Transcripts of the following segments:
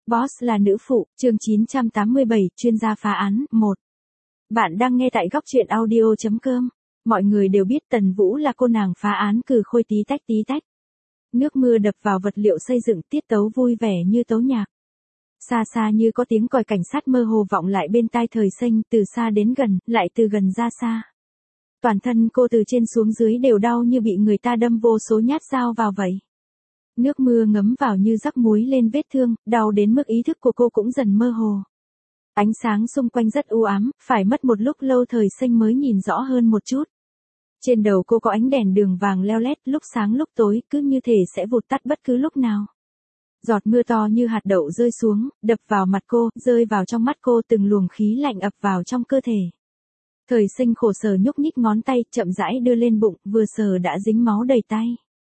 Boss là nữ phụ, chương 987, chuyên gia phá án, 1. Bạn đang nghe tại góc truyện audio.com. Mọi người đều biết Tần Vũ là cô nàng phá án cừ khôi tí tách. Nước mưa đập vào vật liệu xây dựng, tiết tấu vui vẻ như tấu nhạc. Xa xa như có tiếng còi cảnh sát mơ hồ vọng lại bên tai Thời Xanh, từ xa đến gần, lại từ gần ra xa. Toàn thân cô từ trên xuống dưới đều đau như bị người ta đâm vô số nhát dao vào vậy. Nước mưa ngấm vào như rắc muối lên vết thương, đau đến mức ý thức của cô cũng dần mơ hồ. Ánh sáng xung quanh rất u ám, phải mất một lúc lâu Thời Xanh mới nhìn rõ hơn một chút. Trên đầu cô có ánh đèn đường vàng leo lét, lúc sáng lúc tối, cứ như thể sẽ vụt tắt bất cứ lúc nào. Giọt mưa to như hạt đậu rơi xuống, đập vào mặt cô, rơi vào trong mắt cô, từng luồng khí lạnh ập vào trong cơ thể. Thời Xanh khổ sở nhúc nhích ngón tay, chậm rãi đưa lên bụng, vừa sờ đã dính máu đầy tay.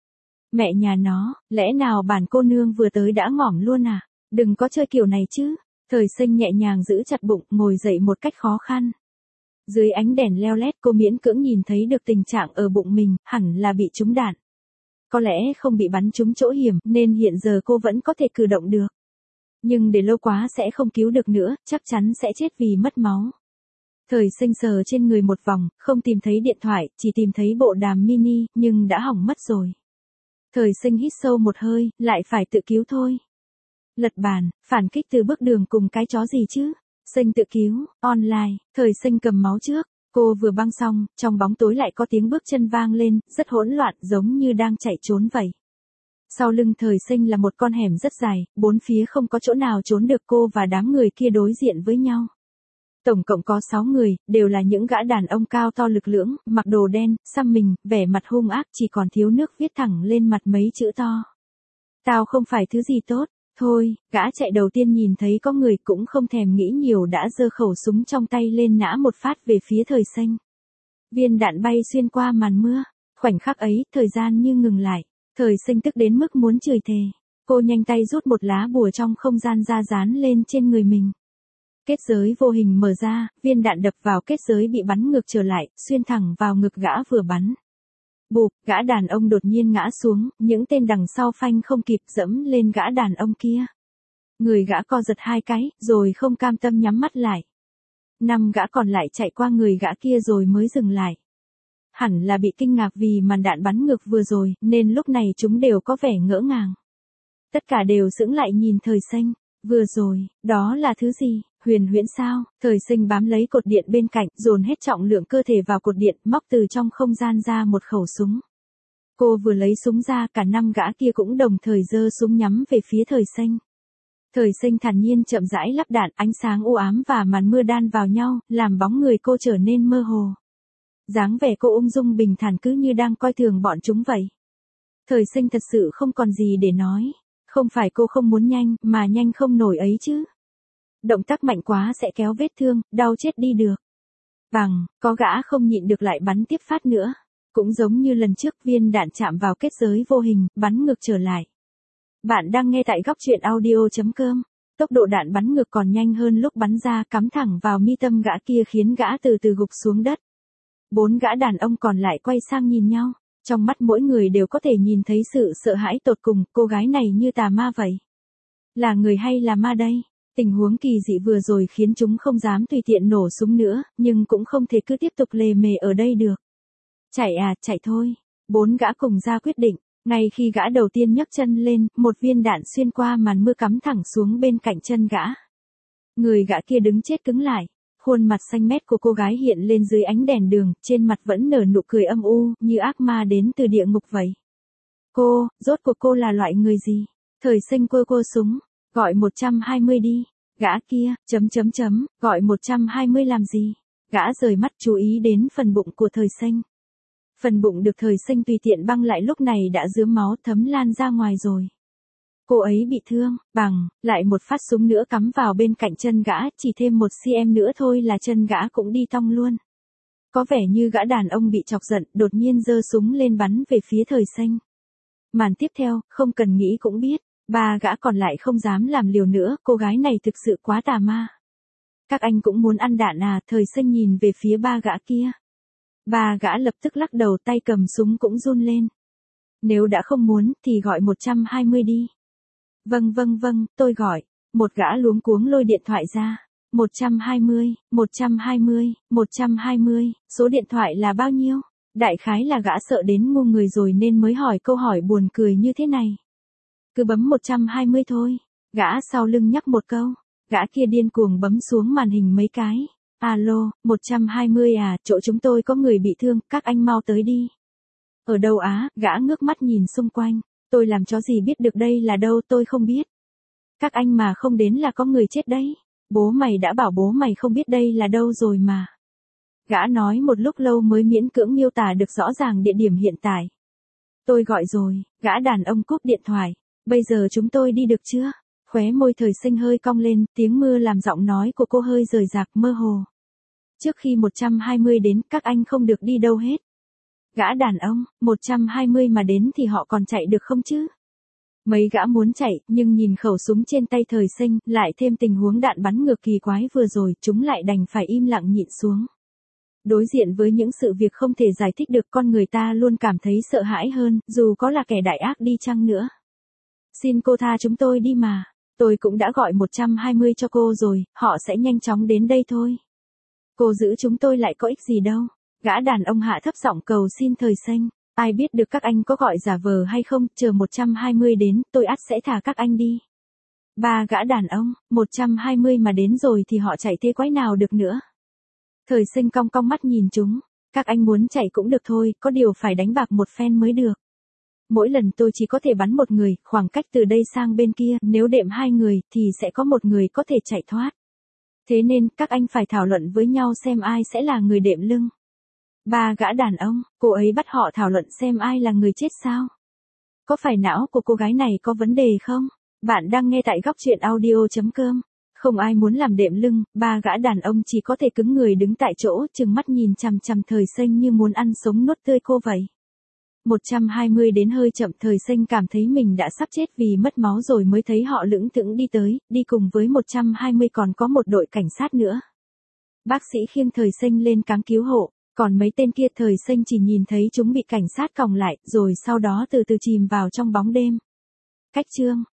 Mẹ nhà nó, lẽ nào bản cô nương vừa tới đã ngỏm luôn à? Đừng có chơi kiểu này chứ. Thời Xanh nhẹ nhàng giữ chặt bụng, ngồi dậy một cách khó khăn. Dưới ánh đèn leo lét cô miễn cưỡng nhìn thấy được tình trạng ở bụng mình, hẳn là bị trúng đạn. Có lẽ không bị bắn trúng chỗ hiểm, nên hiện giờ cô vẫn có thể cử động được. Nhưng để lâu quá sẽ không cứu được nữa, chắc chắn sẽ chết vì mất máu. Thời Xanh sờ trên người một vòng, không tìm thấy điện thoại, chỉ tìm thấy bộ đàm mini, nhưng đã hỏng mất rồi. Thời Xanh hít sâu một hơi, lại phải tự cứu thôi. Lật bàn, phản kích từ bước đường cùng cái chó gì chứ? Xanh tự cứu, online, Thời Xanh cầm máu trước. Cô vừa băng xong, trong bóng tối lại có tiếng bước chân vang lên, rất hỗn loạn, giống như đang chạy trốn vậy. Sau lưng Thời Xanh là một con hẻm rất dài, bốn phía không có chỗ nào trốn được, cô và đám người kia đối diện với nhau. Tổng cộng có 6 người, đều là những gã đàn ông cao to lực lưỡng, mặc đồ đen, xăm mình, vẻ mặt hung ác, chỉ còn thiếu nước viết thẳng lên mặt mấy chữ to. Tao không phải thứ gì tốt. Thôi, gã chạy đầu tiên nhìn thấy có người cũng không thèm nghĩ nhiều đã giơ khẩu súng trong tay lên nã một phát về phía Thời Xanh. Viên đạn bay xuyên qua màn mưa. Khoảnh khắc ấy, thời gian như ngừng lại. Thời Xanh tức đến mức muốn chửi thề. Cô nhanh tay rút một lá bùa trong không gian ra dán lên trên người mình. Kết giới vô hình mở ra, viên đạn đập vào kết giới bị bắn ngược trở lại, xuyên thẳng vào ngực gã vừa bắn. Bụp, gã đàn ông đột nhiên ngã xuống, những tên đằng sau phanh không kịp dẫm lên gã đàn ông kia. Người gã co giật 2 cái, rồi không cam tâm nhắm mắt lại. 5 gã còn lại chạy qua người gã kia rồi mới dừng lại. Hẳn là bị kinh ngạc vì màn đạn bắn ngược vừa rồi, nên lúc này chúng đều có vẻ ngỡ ngàng. Tất cả đều sững lại nhìn Thời Xanh. Vừa rồi, đó là thứ gì? Huyền huyễn sao? Thời Xanh bám lấy cột điện bên cạnh, dồn hết trọng lượng cơ thể vào cột điện, móc từ trong không gian ra một khẩu súng. Cô vừa lấy súng ra, cả 5 gã kia cũng đồng thời giơ súng nhắm về phía Thời Xanh. Thời Xanh thản nhiên chậm rãi lắp đạn, ánh sáng u ám và màn mưa đan vào nhau, làm bóng người cô trở nên mơ hồ. Dáng vẻ cô ung dung bình thản cứ như đang coi thường bọn chúng vậy. Thời Xanh thật sự không còn gì để nói. Không phải cô không muốn nhanh, mà nhanh không nổi ấy chứ. Động tác mạnh quá sẽ kéo vết thương, đau chết đi được. Bằng, có gã không nhịn được lại bắn tiếp phát nữa. Cũng giống như lần trước, viên đạn chạm vào kết giới vô hình, bắn ngược trở lại. Bạn đang nghe tại góc truyện audio.com. Tốc độ đạn bắn ngược còn nhanh hơn lúc bắn ra, cắm thẳng vào mi tâm gã kia khiến gã từ từ gục xuống đất. 4 gã đàn ông còn lại quay sang nhìn nhau. Trong mắt mỗi người đều có thể nhìn thấy sự sợ hãi tột cùng, cô gái này như tà ma vậy. Là người hay là ma đây? Tình huống kỳ dị vừa rồi khiến chúng không dám tùy tiện nổ súng nữa, nhưng cũng không thể cứ tiếp tục lề mề ở đây được. Chạy à, chạy thôi. 4 gã cùng ra quyết định. Ngay khi gã đầu tiên nhấc chân lên, một viên đạn xuyên qua màn mưa cắm thẳng xuống bên cạnh chân gã. Người gã kia đứng chết cứng lại. Khuôn mặt xanh mét của cô gái hiện lên dưới ánh đèn đường, trên mặt vẫn nở nụ cười âm u, như ác ma đến từ địa ngục vậy. Cô, rốt cuộc cô là loại người gì? Thời Xanh cô súng, gọi 120 đi. Gã kia, gọi 120 làm gì? Gã rời mắt chú ý đến phần bụng của Thời Xanh. Phần bụng được Thời Xanh tùy tiện băng lại lúc này đã rướm máu thấm lan ra ngoài rồi. Cô ấy bị thương, bằng, lại một phát súng nữa cắm vào bên cạnh chân gã, chỉ thêm 1 cm nữa thôi là chân gã cũng đi tong luôn. Có vẻ như gã đàn ông bị chọc giận, đột nhiên giơ súng lên bắn về phía Thời Xanh. Màn tiếp theo, không cần nghĩ cũng biết, 3 gã còn lại không dám làm liều nữa, cô gái này thực sự quá tà ma. Các anh cũng muốn ăn đạn à? Thời Xanh nhìn về phía 3 gã kia. 3 gã lập tức lắc đầu, tay cầm súng cũng run lên. Nếu đã không muốn, thì gọi 120 đi. Vâng, tôi gọi. Một gã luống cuống lôi điện thoại ra. 120, 120, 120, số điện thoại là bao nhiêu? Đại khái là gã sợ đến ngu người rồi nên mới hỏi câu hỏi buồn cười như thế này. Cứ bấm 120 thôi. Gã sau lưng nhắc một câu. Gã kia điên cuồng bấm xuống màn hình mấy cái. Alo, 120 à, chỗ chúng tôi có người bị thương, các anh mau tới đi. Ở đâu á? Gã ngước mắt nhìn xung quanh. Tôi làm chó gì biết được đây là đâu, tôi không biết. Các anh mà không đến là có người chết đấy. Bố mày đã bảo bố mày không biết đây là đâu rồi mà. Gã nói một lúc lâu mới miễn cưỡng miêu tả được rõ ràng địa điểm hiện tại. Tôi gọi rồi, gã đàn ông cúp điện thoại. Bây giờ chúng tôi đi được chưa? Khóe môi Thời Sinh hơi cong lên, tiếng mưa làm giọng nói của cô hơi rời rạc mơ hồ. Trước khi 120 đến, các anh không được đi đâu hết. Gã đàn ông, 120 mà đến thì họ còn chạy được không chứ? Mấy gã muốn chạy, nhưng nhìn khẩu súng trên tay Thời Sinh, lại thêm tình huống đạn bắn ngược kỳ quái vừa rồi, chúng lại đành phải im lặng nhịn xuống. Đối diện với những sự việc không thể giải thích được, con người ta luôn cảm thấy sợ hãi hơn, dù có là kẻ đại ác đi chăng nữa. Xin cô tha chúng tôi đi mà. Tôi cũng đã gọi 120 cho cô rồi, họ sẽ nhanh chóng đến đây thôi. Cô giữ chúng tôi lại có ích gì đâu. Gã đàn ông hạ thấp giọng cầu xin Thời Sinh. Ai biết được các anh có gọi giả vờ hay không, chờ 120 đến, tôi ắt sẽ thả các anh đi. Ba gã đàn ông, 120 mà đến rồi thì họ chạy thế quái nào được nữa. Thời Sinh cong cong mắt nhìn chúng. Các anh muốn chạy cũng được thôi, có điều phải đánh bạc một phen mới được. Mỗi lần tôi chỉ có thể bắn một người, khoảng cách từ đây sang bên kia, nếu đệm hai người, thì sẽ có một người có thể chạy thoát. Thế nên, các anh phải thảo luận với nhau xem ai sẽ là người đệm lưng. Ba gã đàn ông, cô ấy bắt họ thảo luận xem ai là người chết sao? Có phải não của cô gái này có vấn đề không? Bạn đang nghe tại góc truyện audio.com. Không ai muốn làm đệm lưng, ba gã đàn ông chỉ có thể cứng người đứng tại chỗ, trừng mắt nhìn chằm chằm Thời Sinh như muốn ăn sống nuốt tươi cô vậy. 120 đến hơi chậm, Thời Sinh cảm thấy mình đã sắp chết vì mất máu rồi mới thấy họ lững thững đi tới, đi cùng với 120 còn có một đội cảnh sát nữa. Bác sĩ khiêng Thời Sinh lên cáng cứu hộ, còn mấy tên kia Thời Sinh chỉ nhìn thấy chúng bị cảnh sát còng lại, rồi sau đó từ từ chìm vào trong bóng đêm. Cách chương